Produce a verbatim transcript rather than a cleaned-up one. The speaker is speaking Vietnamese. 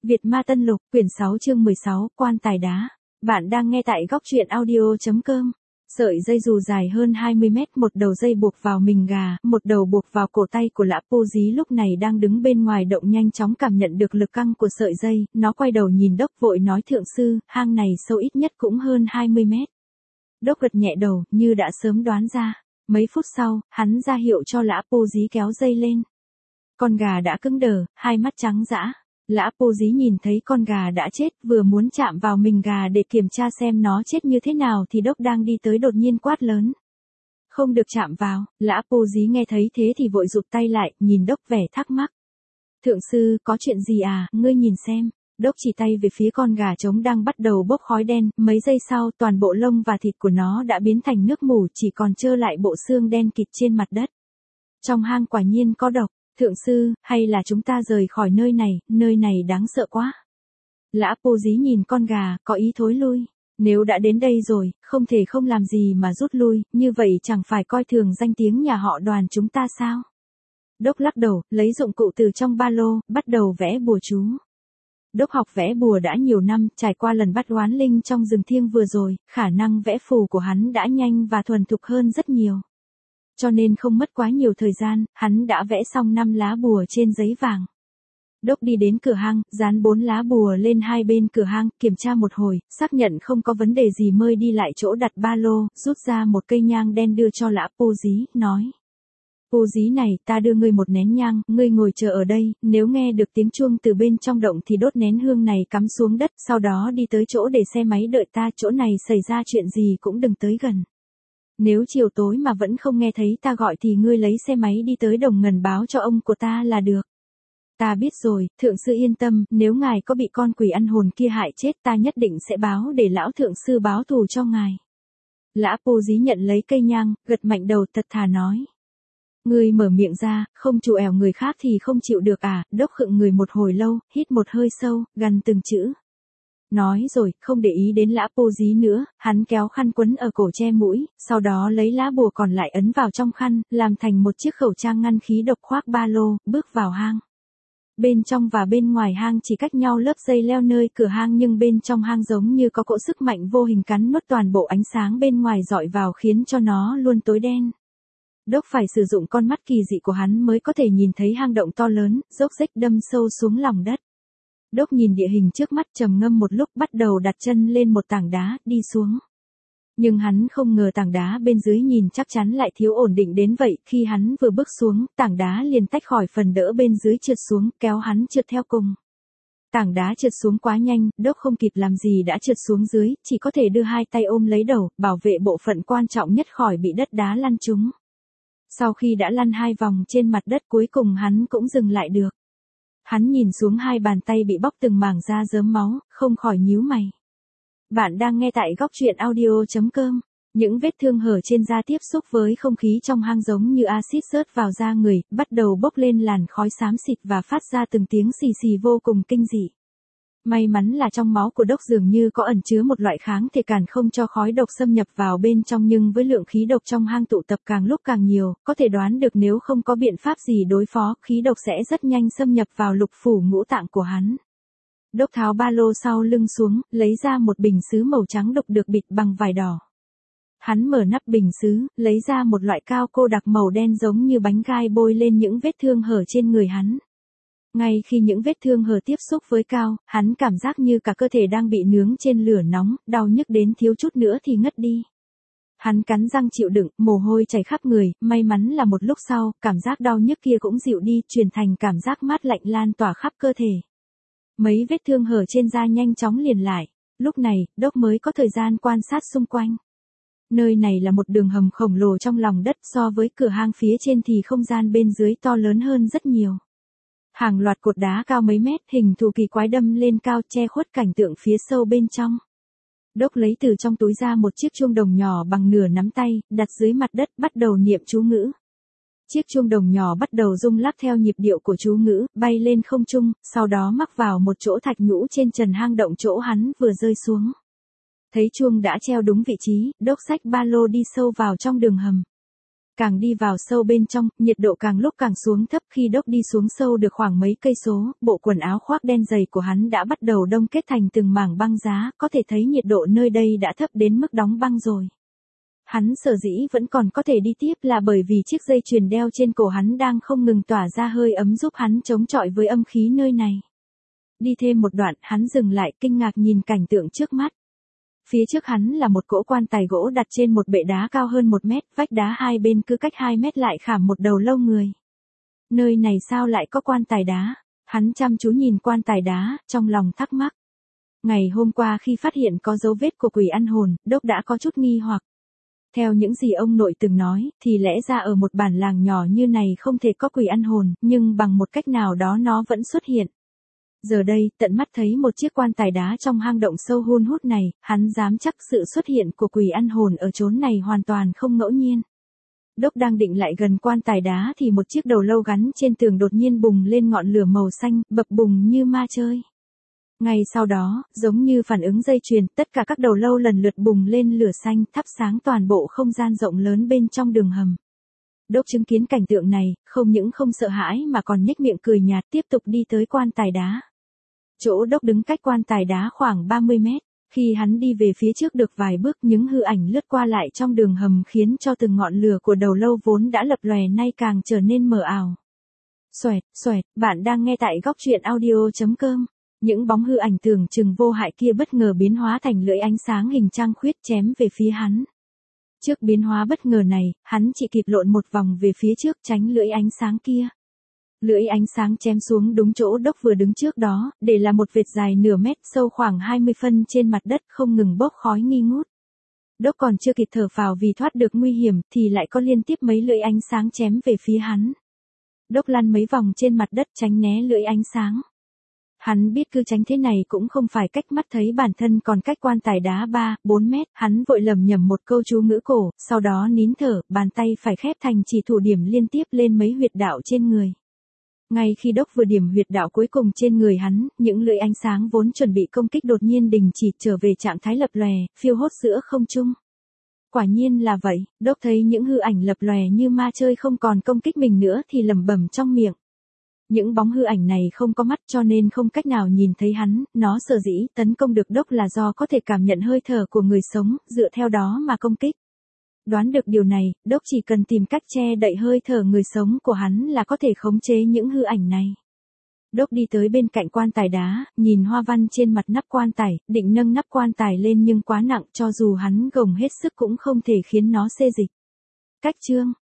Việt Ma Tân Lục, quyển sáu chương mười sáu, Quan Tài Đá. Bạn đang nghe tại góc truyện audio chấm com. Sợi dây dù dài hơn hai mươi mét, một đầu dây buộc vào mình gà, một đầu buộc vào cổ tay của Lã Pô Dí lúc này đang đứng bên ngoài động, nhanh chóng cảm nhận được lực căng của sợi dây, nó quay đầu nhìn Đốc vội nói: Thượng sư, hang này sâu ít nhất cũng hơn hai mươi mét. Đốc gật nhẹ đầu, như đã sớm đoán ra. Mấy phút sau, hắn ra hiệu cho Lã Pô Dí kéo dây lên. Con gà đã cứng đờ, hai mắt trắng dã. Lã Pô Dí nhìn thấy con gà đã chết, vừa muốn chạm vào mình gà để kiểm tra xem nó chết như thế nào thì Đốc đang đi tới đột nhiên quát lớn: Không được chạm vào. Lã Pô Dí nghe thấy thế thì vội rụt tay lại, nhìn Đốc vẻ thắc mắc. Thượng sư, có chuyện gì à, ngươi nhìn xem. Đốc chỉ tay về phía con gà trống đang bắt đầu bốc khói đen, mấy giây sau toàn bộ lông và thịt của nó đã biến thành nước mù, chỉ còn trơ lại bộ xương đen kịt trên mặt đất. Trong hang quả nhiên có độc. Thượng sư, hay là chúng ta rời khỏi nơi này, nơi này đáng sợ quá. Lã Pô Dí nhìn con gà, có ý thối lui. Nếu đã đến đây rồi, không thể không làm gì mà rút lui, như vậy chẳng phải coi thường danh tiếng nhà họ Đoàn chúng ta sao? Đốc lắc đầu, lấy dụng cụ từ trong ba lô, bắt đầu vẽ bùa chú. Đốc học vẽ bùa đã nhiều năm, trải qua lần bắt oán linh trong rừng thiêng vừa rồi, khả năng vẽ phù của hắn đã nhanh và thuần thục hơn rất nhiều. Cho nên không mất quá nhiều thời gian, hắn đã vẽ xong năm lá bùa trên giấy vàng. Đốc đi đến cửa hang, dán bốn lá bùa lên hai bên cửa hang, kiểm tra một hồi, xác nhận không có vấn đề gì mới đi lại chỗ đặt ba lô, rút ra một cây nhang đen đưa cho Lã Pô Dí, nói: Pô Dí này, ta đưa ngươi một nén nhang, ngươi ngồi chờ ở đây, nếu nghe được tiếng chuông từ bên trong động thì đốt nén hương này cắm xuống đất, sau đó đi tới chỗ để xe máy đợi ta, chỗ này xảy ra chuyện gì cũng đừng tới gần. Nếu chiều tối mà vẫn không nghe thấy ta gọi thì ngươi lấy xe máy đi tới Đồng Ngần báo cho ông của ta là được. Ta biết rồi, thượng sư yên tâm, nếu ngài có bị con quỷ ăn hồn kia hại chết ta nhất định sẽ báo để lão thượng sư báo thù cho ngài. Lã Pô Dí nhận lấy cây nhang, gật mạnh đầu thật thà nói: Ngươi mở miệng ra, không chủ ẻo người khác thì không chịu được à? Đốc khựng người một hồi lâu, hít một hơi sâu, gằn từng chữ. Nói rồi, không để ý đến Lã Pô Dí nữa, hắn kéo khăn quấn ở cổ che mũi, sau đó lấy lá bùa còn lại ấn vào trong khăn, làm thành một chiếc khẩu trang ngăn khí độc khoác ba lô, bước vào hang. Bên trong và bên ngoài hang chỉ cách nhau lớp dây leo nơi cửa hang, nhưng bên trong hang giống như có cỗ sức mạnh vô hình cắn nuốt toàn bộ ánh sáng bên ngoài dọi vào khiến cho nó luôn tối đen. Đốc phải sử dụng con mắt kỳ dị của hắn mới có thể nhìn thấy hang động to lớn, dốc rách đâm sâu xuống lòng đất. Đốc nhìn địa hình trước mắt trầm ngâm một lúc, bắt đầu đặt chân lên một tảng đá, đi xuống. Nhưng hắn không ngờ tảng đá bên dưới nhìn chắc chắn lại thiếu ổn định đến vậy, khi hắn vừa bước xuống, tảng đá liền tách khỏi phần đỡ bên dưới trượt xuống, kéo hắn trượt theo cùng. Tảng đá trượt xuống quá nhanh, Đốc không kịp làm gì đã trượt xuống dưới, chỉ có thể đưa hai tay ôm lấy đầu, bảo vệ bộ phận quan trọng nhất khỏi bị đất đá lăn trúng. Sau khi đã lăn hai vòng trên mặt đất cuối cùng hắn cũng dừng lại được. Hắn nhìn xuống hai bàn tay bị bóc từng mảng da rớm máu, không khỏi nhíu mày. Bạn đang nghe tại góc truyện audio chấm com. Những vết thương hở trên da tiếp xúc với không khí trong hang giống như axit rớt vào da người, bắt đầu bốc lên làn khói xám xịt và phát ra từng tiếng xì xì vô cùng kinh dị. May mắn là trong máu của Đốc dường như có ẩn chứa một loại kháng thể cản không cho khói độc xâm nhập vào bên trong, nhưng với lượng khí độc trong hang tụ tập càng lúc càng nhiều, có thể đoán được nếu không có biện pháp gì đối phó, khí độc sẽ rất nhanh xâm nhập vào lục phủ ngũ tạng của hắn. Đốc tháo ba lô sau lưng xuống, lấy ra một bình sứ màu trắng đục được bịt bằng vải đỏ. Hắn mở nắp bình sứ, lấy ra một loại cao cô đặc màu đen giống như bánh gai bôi lên những vết thương hở trên người hắn. Ngay khi những vết thương hở tiếp xúc với cao, hắn cảm giác như cả cơ thể đang bị nướng trên lửa nóng, đau nhức đến thiếu chút nữa thì ngất đi. Hắn cắn răng chịu đựng, mồ hôi chảy khắp người, may mắn là một lúc sau, cảm giác đau nhức kia cũng dịu đi, chuyển thành cảm giác mát lạnh lan tỏa khắp cơ thể. Mấy vết thương hở trên da nhanh chóng liền lại, lúc này, Đốc mới có thời gian quan sát xung quanh. Nơi này là một đường hầm khổng lồ trong lòng đất, so với cửa hang phía trên thì không gian bên dưới to lớn hơn rất nhiều. Hàng loạt cột đá cao mấy mét, hình thù kỳ quái đâm lên cao, che khuất cảnh tượng phía sâu bên trong. Đốc lấy từ trong túi ra một chiếc chuông đồng nhỏ bằng nửa nắm tay, đặt dưới mặt đất, bắt đầu niệm chú ngữ. Chiếc chuông đồng nhỏ bắt đầu rung lắc theo nhịp điệu của chú ngữ, bay lên không trung, sau đó mắc vào một chỗ thạch nhũ trên trần hang động chỗ hắn vừa rơi xuống. Thấy chuông đã treo đúng vị trí, Đốc xách ba lô đi sâu vào trong đường hầm. Càng đi vào sâu bên trong, nhiệt độ càng lúc càng xuống thấp. Khi Đốc đi xuống sâu được khoảng mấy cây số, bộ quần áo khoác đen dày của hắn đã bắt đầu đông kết thành từng mảng băng giá, có thể thấy nhiệt độ nơi đây đã thấp đến mức đóng băng rồi. Hắn sở dĩ vẫn còn có thể đi tiếp là bởi vì chiếc dây chuyền đeo trên cổ hắn đang không ngừng tỏa ra hơi ấm giúp hắn chống chọi với âm khí nơi này. Đi thêm một đoạn, hắn dừng lại kinh ngạc nhìn cảnh tượng trước mắt. Phía trước hắn là một cỗ quan tài gỗ đặt trên một bệ đá cao hơn một mét, vách đá hai bên cứ cách hai mét lại khảm một đầu lâu người. Nơi này sao lại có quan tài đá? Hắn chăm chú nhìn quan tài đá, trong lòng thắc mắc. Ngày hôm qua khi phát hiện có dấu vết của quỷ ăn hồn, Đốc đã có chút nghi hoặc. Theo những gì ông nội từng nói, thì lẽ ra ở một bản làng nhỏ như này không thể có quỷ ăn hồn, nhưng bằng một cách nào đó nó vẫn xuất hiện. Giờ đây, tận mắt thấy một chiếc quan tài đá trong hang động sâu hun hút này, hắn dám chắc sự xuất hiện của quỷ ăn hồn ở chốn này hoàn toàn không ngẫu nhiên. Đốc đang định lại gần quan tài đá thì một chiếc đầu lâu gắn trên tường đột nhiên bùng lên ngọn lửa màu xanh, bập bùng như ma chơi. Ngay sau đó, giống như phản ứng dây chuyền, tất cả các đầu lâu lần lượt bùng lên lửa xanh, thắp sáng toàn bộ không gian rộng lớn bên trong đường hầm. Đốc chứng kiến cảnh tượng này, không những không sợ hãi mà còn nhếch miệng cười nhạt tiếp tục đi tới quan tài đá. Chỗ Đốc đứng cách quan tài đá khoảng ba mươi mét, khi hắn đi về phía trước được vài bước những hư ảnh lướt qua lại trong đường hầm khiến cho từng ngọn lửa của đầu lâu vốn đã lập lòe nay càng trở nên mờ ảo. Xoẹt, xoẹt, bạn đang nghe tại góc truyện audio chấm com. Những bóng hư ảnh tưởng chừng vô hại kia bất ngờ biến hóa thành lưỡi ánh sáng hình trăng khuyết chém về phía hắn. Trước biến hóa bất ngờ này, hắn chỉ kịp lộn một vòng về phía trước tránh lưỡi ánh sáng kia. Lưỡi ánh sáng chém xuống đúng chỗ Đốc vừa đứng trước đó, để là một vệt dài nửa mét sâu khoảng hai mươi phân trên mặt đất không ngừng bốc khói nghi ngút. Đốc còn chưa kịp thở phào vì thoát được nguy hiểm thì lại có liên tiếp mấy lưỡi ánh sáng chém về phía hắn. Đốc lăn mấy vòng trên mặt đất tránh né lưỡi ánh sáng. Hắn biết cứ tránh thế này cũng không phải cách, mắt thấy bản thân còn cách quan tài đá ba, bốn mét, hắn vội lầm nhầm một câu chú ngữ cổ, sau đó nín thở, bàn tay phải khép thành chỉ thủ điểm liên tiếp lên mấy huyệt đạo trên người. Ngay khi Đốc vừa điểm huyệt đạo cuối cùng trên người hắn, những lưỡi ánh sáng vốn chuẩn bị công kích đột nhiên đình chỉ trở về trạng thái lập lòe, phiêu hốt giữa không trung. Quả nhiên là vậy, Đốc thấy những hư ảnh lập lòe như ma chơi không còn công kích mình nữa thì lẩm bẩm trong miệng. Những bóng hư ảnh này không có mắt cho nên không cách nào nhìn thấy hắn, nó sở dĩ tấn công được Đốc là do có thể cảm nhận hơi thở của người sống, dựa theo đó mà công kích. Đoán được điều này, Đốc chỉ cần tìm cách che đậy hơi thở người sống của hắn là có thể khống chế những hư ảnh này. Đốc đi tới bên cạnh quan tài đá, nhìn hoa văn trên mặt nắp quan tài, định nâng nắp quan tài lên nhưng quá nặng cho dù hắn gồng hết sức cũng không thể khiến nó xê dịch. Cách chương